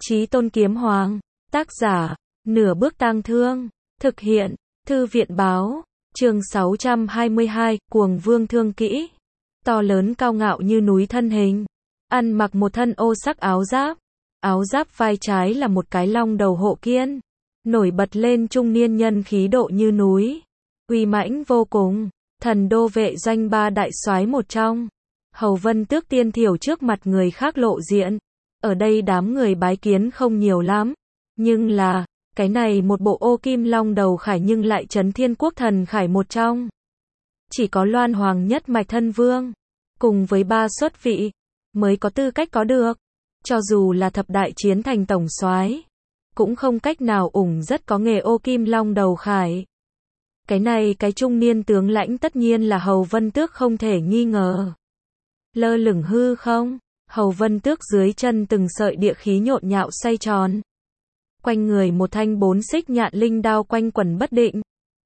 Chí Tôn Kiếm Hoàng, tác giả, Nửa Bước Tang Thương, thực hiện, Thư viện báo, chương 622, Cuồng Vương Thương Kỹ. To lớn cao ngạo như núi thân hình, ăn mặc một thân ô sắc áo giáp vai trái là một cái long đầu hộ kiên, nổi bật lên trung niên nhân khí độ như núi, uy mãnh vô cùng, thần đô vệ doanh ba đại soái một trong. Hầu Vân Tước tiên thiểu trước mặt người khác lộ diện, ở đây đám người bái kiến không nhiều lắm, nhưng là, cái này một bộ ô kim long đầu khải nhưng lại trấn thiên quốc thần khải một trong. Chỉ có Loan Hoàng nhất mạch thân vương, cùng với 3 xuất vị, mới có tư cách có được. Cho dù là thập đại chiến thành tổng soái, cũng không cách nào rất có nghề ô kim long đầu khải. Cái này cái trung niên tướng lãnh tất nhiên là Hầu Vân Tước không thể nghi ngờ. Lơ lửng hư không, Hầu Vân Tước dưới chân từng sợi địa khí nhộn nhạo xoay tròn. Quanh người một thanh 4 xích nhạn linh đao quanh quẩn bất định.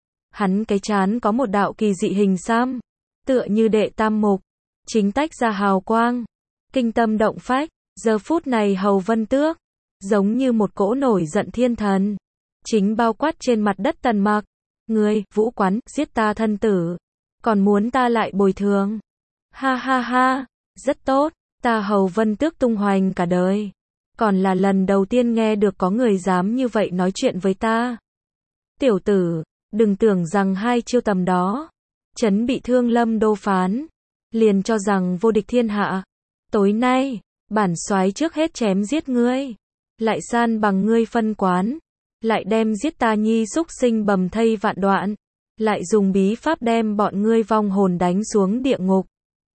Hắn cái trán có một đạo kỳ dị hình xăm, tựa như đệ tam mục, chính tách ra hào quang, kinh tâm động phách. Giờ phút này Hầu Vân Tước, giống như một cỗ nổi giận thiên thần, chính bao quát trên mặt đất Tần Mặc. Ngươi, Vũ Quán, giết ta thân tử, còn muốn ta lại bồi thường. Ha ha ha, rất tốt, ta Hầu Vân Tước tung hoành cả đời, còn là lần đầu tiên nghe được có người dám như vậy nói chuyện với ta. Tiểu tử, đừng tưởng rằng hai chiêu tầm đó, chấn bị thương Lâm Đô phán, liền cho rằng vô địch thiên hạ. Tối nay, bản soái trước hết chém giết ngươi, lại san bằng ngươi phân quán, lại đem giết ta nhi xúc sinh bầm thây vạn đoạn, lại dùng bí pháp đem bọn ngươi vong hồn đánh xuống địa ngục,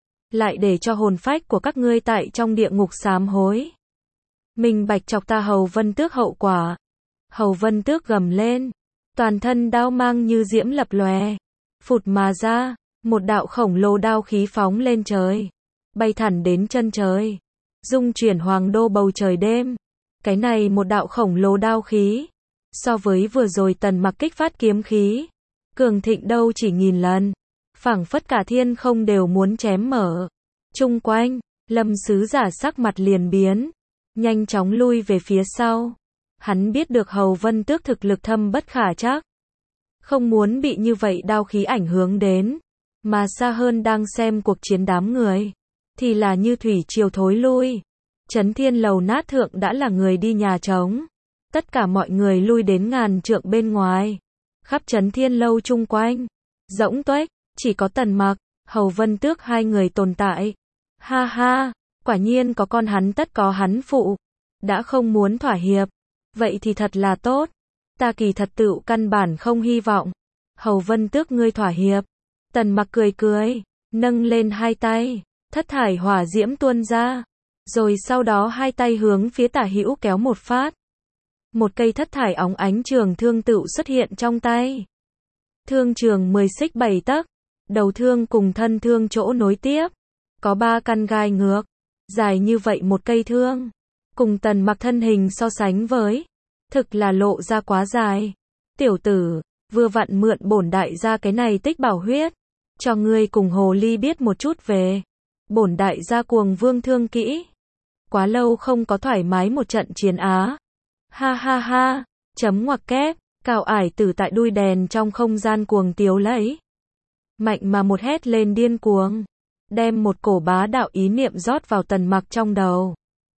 lại để cho hồn phách của các ngươi tại trong địa ngục sám hối. Minh bạch chọc ta Hầu Vân Tước hậu quả. Hầu Vân Tước gầm lên, toàn thân đao mang như diễm lập lòe, phụt mà ra, một đạo khổng lồ đao khí phóng lên trời, bay thẳng đến chân trời, dung chuyển hoàng đô bầu trời đêm. Cái này một đạo khổng lồ đao khí, so với vừa rồi Tần Mặc kích phát kiếm khí, cường thịnh đâu chỉ nghìn lần, phảng phất cả thiên không đều muốn chém mở. Chung quanh, Lâm sứ giả sắc mặt liền biến, nhanh chóng lui về phía sau. Hắn biết được Hầu Vân Tước thực lực thâm bất khả trắc, không muốn bị như vậy đao khí ảnh hưởng đến, mà xa hơn đang xem cuộc chiến đám người, thì là như thủy triều thối lui. Chấn Thiên lầu nát thượng đã là người đi nhà trống, tất cả mọi người lui đến ngàn trượng bên ngoài, khắp Chấn Thiên lâu chung quanh, rỗng tuếch, chỉ có Tần Mặc, Hầu Vân Tước hai người tồn tại. Ha ha, quả nhiên có con hắn tất có hắn phụ, đã không muốn thỏa hiệp, vậy thì thật là tốt, ta kỳ thật tựu căn bản không hy vọng Hầu Vân Tước ngươi thỏa hiệp. Tần Mặc cười cười, nâng lên hai tay, thất thải hỏa diễm tuôn ra, rồi sau đó hai tay hướng phía tả hữu kéo một phát. Một cây thất thải óng ánh trường thương tựu xuất hiện trong tay. Thương trường 10 xích 7 tấc, đầu thương cùng thân thương chỗ nối tiếp, có 3 căn gai ngược, dài như vậy một cây thương, cùng Tần Mặc thân hình so sánh với, thực là lộ ra quá dài. Tiểu tử, vừa vặn mượn bổn đại gia cái này tích bảo huyết, cho ngươi cùng hồ ly biết một chút về bổn đại gia Cuồng Vương thương kỹ. Quá lâu không có thoải mái một trận chiến á. Ha ha ha, chấm ngoặc kép, Cao Ải Tử tại đuôi đèn trong không gian cuồng tiếu lấy. Mạnh mà một hét lên điên cuồng, đem một cổ bá đạo ý niệm rót vào Tần Mặc trong đầu.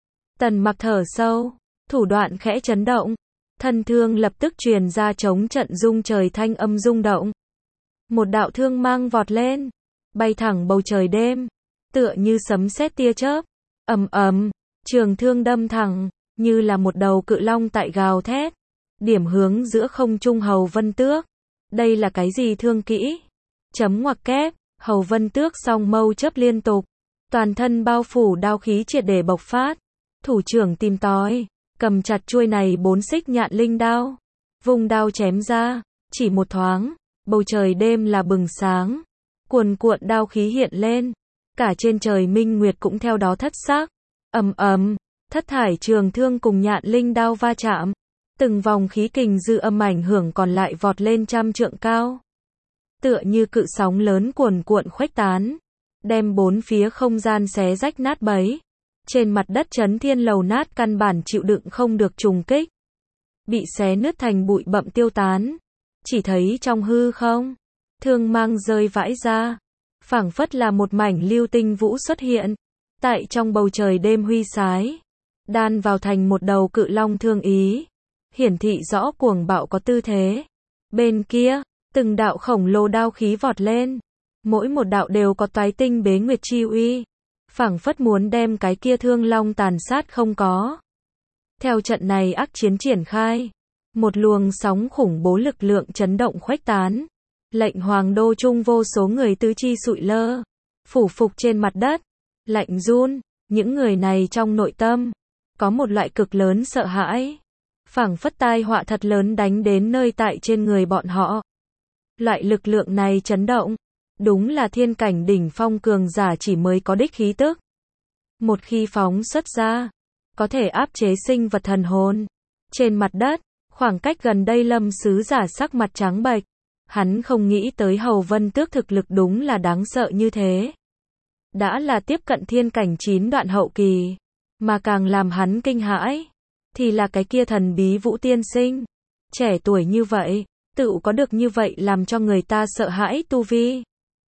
Tần Mặc thở sâu, thủ đoạn khẽ chấn động, thân thương lập tức truyền ra chống trận rung trời thanh âm rung động. Một đạo thương mang vọt lên, bay thẳng bầu trời đêm, tựa như sấm sét tia chớp, ầm ầm, trường thương đâm thẳng, như là một đầu cự long tại gào thét, điểm hướng giữa không trung Hầu Vân Tước. Đây là cái gì thương kỹ? Chấm ngoặc kép, Hầu Vân Tước song mâu chớp liên tục, toàn thân bao phủ đao khí triệt để bộc phát, thủ trưởng tìm tòi, cầm chặt chuôi này 4 xích nhạn linh đao, vung đao chém ra, chỉ một thoáng, bầu trời đêm là bừng sáng, cuồn cuộn đao khí hiện lên, cả trên trời minh nguyệt cũng theo đó thất sắc. Ầm ầm, thất thải trường thương cùng nhạn linh đao va chạm, từng vòng khí kình dư âm ảnh hưởng còn lại vọt lên trăm trượng cao, tựa như cự sóng lớn cuồn cuộn khuếch tán, đem bốn phía không gian xé rách nát bấy. Trên mặt đất Chấn Thiên Lầu nát căn bản chịu đựng không được trùng kích. Bị xé nứt thành bụi bặm tiêu tán. Chỉ thấy trong hư không, thương mang rơi vãi ra. Phảng phất là một mảnh lưu tinh vũ xuất hiện. Tại trong bầu trời đêm huy sái. Đan vào thành một đầu cự long thương ý. Hiển thị rõ cuồng bạo có tư thế. Bên kia, từng đạo khổng lồ đao khí vọt lên. Mỗi một đạo đều có toái tinh bế nguyệt chi uy. Phảng phất muốn đem cái kia thương long tàn sát không có. Theo trận này ác chiến triển khai, một luồng sóng khủng bố lực lượng chấn động khuếch tán. Lệnh Hoàng Đô Trung vô số người tứ chi sụi lơ, phủ phục trên mặt đất, lạnh run, những người này trong nội tâm có một loại cực lớn sợ hãi, phảng phất tai họa thật lớn đánh đến nơi tại trên người bọn họ. Loại lực lượng này chấn động, đúng là thiên cảnh đỉnh phong cường giả chỉ mới có đích khí tức. Một khi phóng xuất ra, có thể áp chế sinh vật thần hồn. Trên mặt đất, khoảng cách gần đây Lâm sứ giả sắc mặt trắng bệch. Hắn không nghĩ tới Hầu Vân Tước thực lực đúng là đáng sợ như thế. Đã là tiếp cận thiên cảnh 9 đoạn hậu kỳ, mà càng làm hắn kinh hãi, thì là cái kia thần bí Vũ tiên sinh. Trẻ tuổi như vậy, tự có được như vậy làm cho người ta sợ hãi tu vi.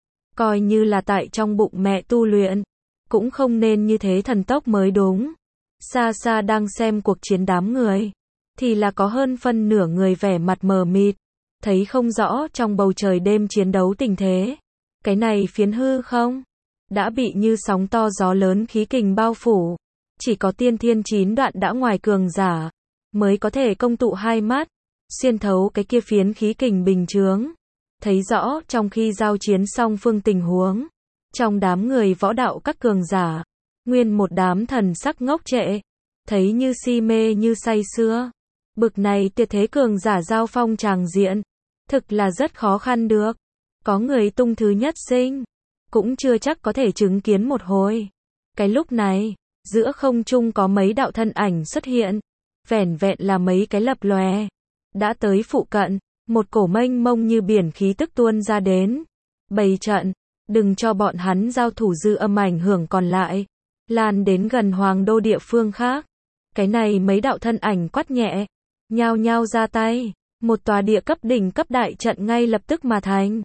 Coi như là tại trong bụng mẹ tu luyện, cũng không nên như thế thần tốc mới đúng. Xa xa đang xem cuộc chiến đám người, thì là có hơn phân nửa người vẻ mặt mờ mịt. Thấy không rõ trong bầu trời đêm chiến đấu tình thế. Cái này phiến hư không? Đã bị như sóng to gió lớn khí kình bao phủ. Chỉ có tiên thiên 9 đoạn đã ngoài cường giả, mới có thể công tụ hai mắt, xuyên thấu cái kia phiến khí kình bình chướng. Thấy rõ trong khi giao chiến song phương tình huống. Trong đám người võ đạo các cường giả, nguyên một đám thần sắc ngốc trệ. Thấy như si mê như say sưa. Bực này tuyệt thế cường giả giao phong tràng diện. Thực là rất khó khăn được. Có người tung thứ nhất sinh, cũng chưa chắc có thể chứng kiến một hồi. Cái lúc này, giữa không trung có mấy đạo thân ảnh xuất hiện. Vẻn vẹn là mấy cái lập lòe. Đã tới phụ cận, một cổ mênh mông như biển khí tức tuôn ra đến. Bày trận, đừng cho bọn hắn giao thủ dư âm ảnh hưởng còn lại. Lan đến gần Hoàng Đô địa phương khác. Cái này mấy đạo thân ảnh quát nhẹ, nhao nhao ra tay. Một tòa địa cấp đỉnh cấp đại trận ngay lập tức mà thành.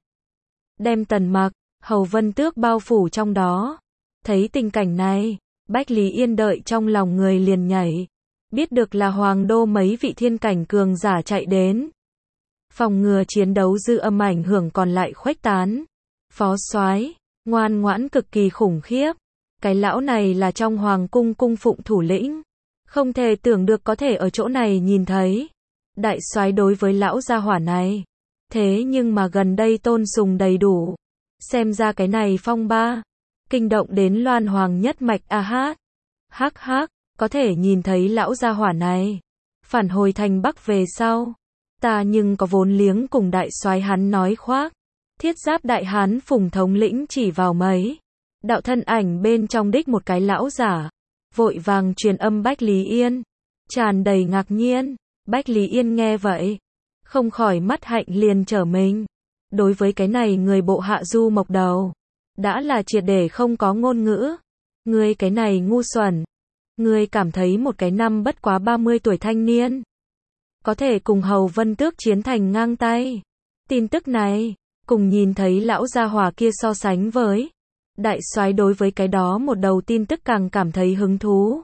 Đem Tần Mặc, Hầu Vân Tước bao phủ trong đó. Thấy tình cảnh này, Bách Lý Yên đợi trong lòng người liền nhảy. Biết được là Hoàng Đô mấy vị thiên cảnh cường giả chạy đến. Phòng ngừa chiến đấu dư âm ảnh hưởng còn lại khuếch tán. Phó soái, ngoan ngoãn cực kỳ khủng khiếp. Cái lão này là trong Hoàng cung cung phụng thủ lĩnh. Không thể tưởng được có thể ở chỗ này nhìn thấy. Đại soái đối với lão gia hỏa này. Thế nhưng mà gần đây tôn sùng đầy đủ. Xem ra cái này phong ba. Kinh động đến Loan Hoàng nhất mạch a hát. Hắc hắc, có thể nhìn thấy lão gia hỏa này. Phản hồi thành Bắc về sau. Ta nhưng có vốn liếng cùng đại soái hắn nói khoác. Thiết giáp đại hán Phùng thống lĩnh chỉ vào mấy. Đạo thân ảnh bên trong đích một cái lão giả. Vội vàng truyền âm Bách Lý Yên. Tràn đầy ngạc nhiên. Bách Lý Yên nghe vậy, không khỏi mắt hạnh liền trở mình. Đối với cái này người bộ hạ Du Mộc Đầu, đã là triệt để không có ngôn ngữ. Ngươi cái này ngu xuẩn. Ngươi cảm thấy một cái năm bất quá 30 tuổi thanh niên, có thể cùng Hầu Vân Tước chiến thành ngang tay. Tin tức này, cùng nhìn thấy lão gia hỏa kia so sánh với. Đại soái đối với cái đó một đầu tin tức càng cảm thấy hứng thú.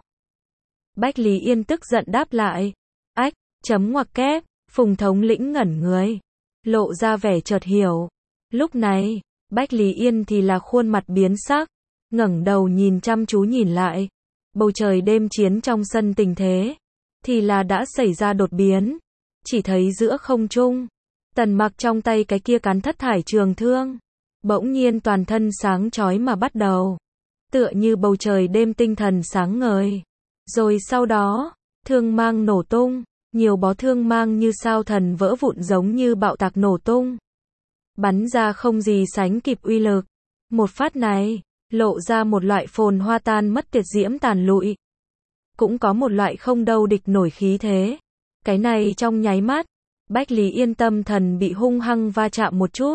Bách Lý Yên tức giận đáp lại. Ách. Chấm ngoặc kép, Phùng thống lĩnh ngẩn người, lộ ra vẻ chợt hiểu. Lúc này, Bách Lý Yên thì là khuôn mặt biến sắc, ngẩng đầu nhìn chăm chú nhìn lại. Bầu trời đêm chiến trong sân tình thế, thì là đã xảy ra đột biến. Chỉ thấy giữa không trung, Tần Mặc trong tay cái kia cán thất thải trường thương, bỗng nhiên toàn thân sáng chói mà bắt đầu. Tựa như bầu trời đêm tinh thần sáng ngời. Rồi sau đó, thương mang nổ tung. Nhiều bó thương mang như sao thần vỡ vụn giống như bạo tạc nổ tung. Bắn ra không gì sánh kịp uy lực. Một phát này, lộ ra một loại phồn hoa tan mất tuyệt diễm tàn lụi. Cũng có một loại không đâu địch nổi khí thế. Cái này trong nháy mắt, Bách Lý Yên tâm thần bị hung hăng va chạm một chút.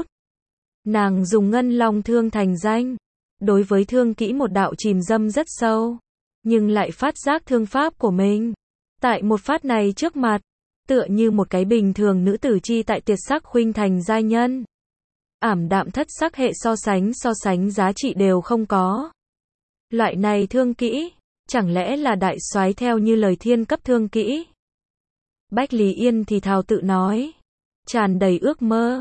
Nàng dùng ngân long thương thành danh. Đối với thương kỹ một đạo chìm dâm rất sâu. nhưng lại phát giác thương pháp của mình. Tại một phát này trước mặt, tựa như một cái bình thường nữ tử chi tại tiệt sắc khuynh thành giai nhân. Ảm đạm thất sắc hệ so sánh giá trị đều không có. Loại này thương kỹ, chẳng lẽ là đại soái theo như lời thiên cấp thương kỹ? Bách Lý Yên thì thào tự nói, tràn đầy ước mơ,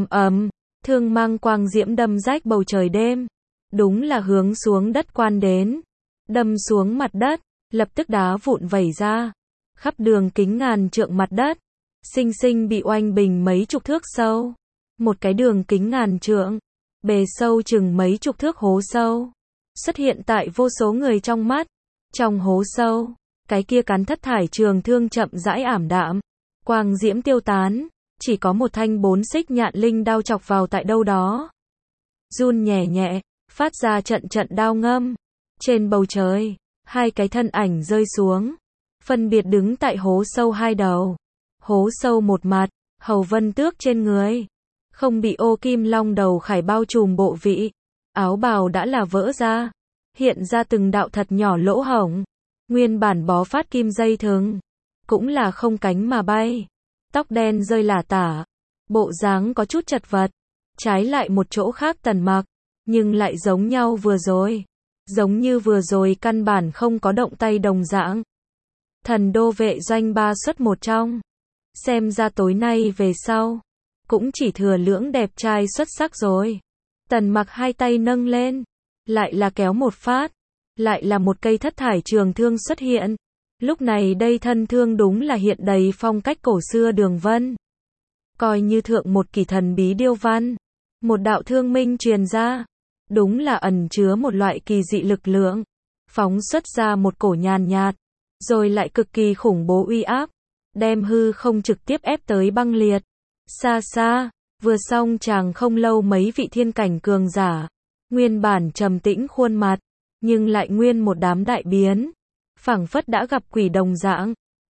thương mang quang diễm đâm rách bầu trời đêm, đúng là hướng xuống đất quan đến, đâm xuống mặt đất, lập tức đá vụn vẩy ra, khắp đường kính ngàn trượng mặt đất, sinh sinh bị oanh bình mấy chục thước sâu, một cái đường kính ngàn trượng, bề sâu chừng mấy chục thước hố sâu, xuất hiện tại vô số người trong mắt, trong hố sâu, cái kia cán thất thải trường thương chậm rãi ảm đạm, quang diễm tiêu tán, chỉ có một thanh 4 xích nhạn linh đao chọc vào tại đâu đó. Run nhẹ nhẹ, phát ra trận trận đao ngâm. Trên bầu trời, hai cái thân ảnh rơi xuống, phân biệt đứng tại hố sâu hai đầu. Hố sâu một mặt, Hầu Vân Tước trên người, không bị ô kim long đầu khải bao trùm bộ vị, áo bào đã là vỡ ra, hiện ra từng đạo thật nhỏ lỗ hổng. Nguyên bản bó phát kim dây thừng, cũng là không cánh mà bay. Tóc đen rơi lả tả, bộ dáng có chút chật vật. Trái lại một chỗ khác Tần Mặc, nhưng lại giống nhau vừa rồi. Giống như vừa rồi căn bản không có động tay đồng dạng. Thần đô vệ doanh 3 xuất một trong. Xem ra tối nay về sau, cũng chỉ thừa lưỡng đẹp trai xuất sắc rồi. Tần Mặc hai tay nâng lên, lại là kéo một phát, lại là một cây thất thải trường thương xuất hiện. Lúc này đây thân thương đúng là hiện đầy phong cách cổ xưa đường vân. Coi như thượng một kỳ thần bí điêu văn. Một đạo thương minh truyền ra. Đúng là ẩn chứa một loại kỳ dị lực lượng. Phóng xuất ra một cổ nhàn nhạt. Rồi lại cực kỳ khủng bố uy áp. Đem hư không trực tiếp ép tới băng liệt. Xa xa, vừa xong chàng không lâu mấy vị thiên cảnh cường giả. Nguyên bản trầm tĩnh khuôn mặt. Nhưng lại nguyên một đám đại biến. Phảng phất đã gặp quỷ đồng dạng.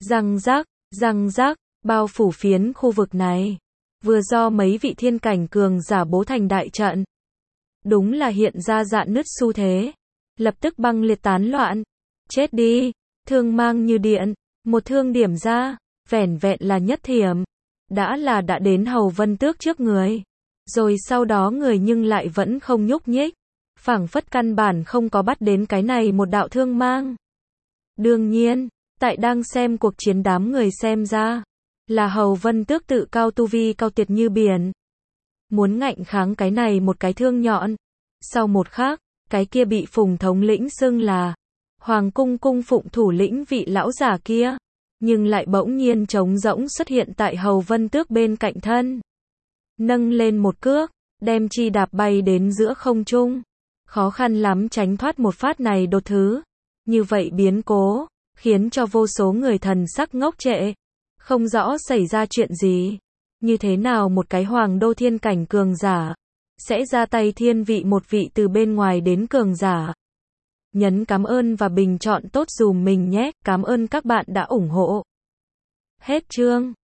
Răng rác, bao phủ phiến khu vực này. Vừa do mấy vị thiên cảnh cường giả bố thành đại trận. Đúng là hiện ra dạn nứt xu thế. Lập tức băng liệt tán loạn. Chết đi, thương mang như điện. Một thương điểm ra, vẻn vẹn là nhất thiểm. Đã đến Hầu Vân Tước trước người. Rồi sau đó người nhưng lại vẫn không nhúc nhích. Phảng phất căn bản không có bắt đến cái này một đạo thương mang. Đương nhiên, tại đang xem cuộc chiến đám người xem ra, là Hầu Vân Tước tự cao tu vi cao tuyệt như biển. Muốn ngạnh kháng cái này một cái thương nhọn. Sau một khắc, cái kia bị Phùng thống lĩnh xưng là Hoàng cung cung phụng thủ lĩnh vị lão giả kia, nhưng lại bỗng nhiên trống rỗng xuất hiện tại Hầu Vân Tước bên cạnh thân. Nâng lên một cước, đem chi đạp bay đến giữa không trung. Khó khăn lắm tránh thoát một phát này đột thứ. Như vậy biến cố, khiến cho vô số người thần sắc ngốc trệ. Không rõ xảy ra chuyện gì. Như thế nào một cái hoàng đô thiên cảnh cường giả, sẽ ra tay thiên vị một vị từ bên ngoài đến cường giả. Nhấn cảm ơn và bình chọn tốt dùm mình nhé. Cảm ơn các bạn đã ủng hộ. Hết chương.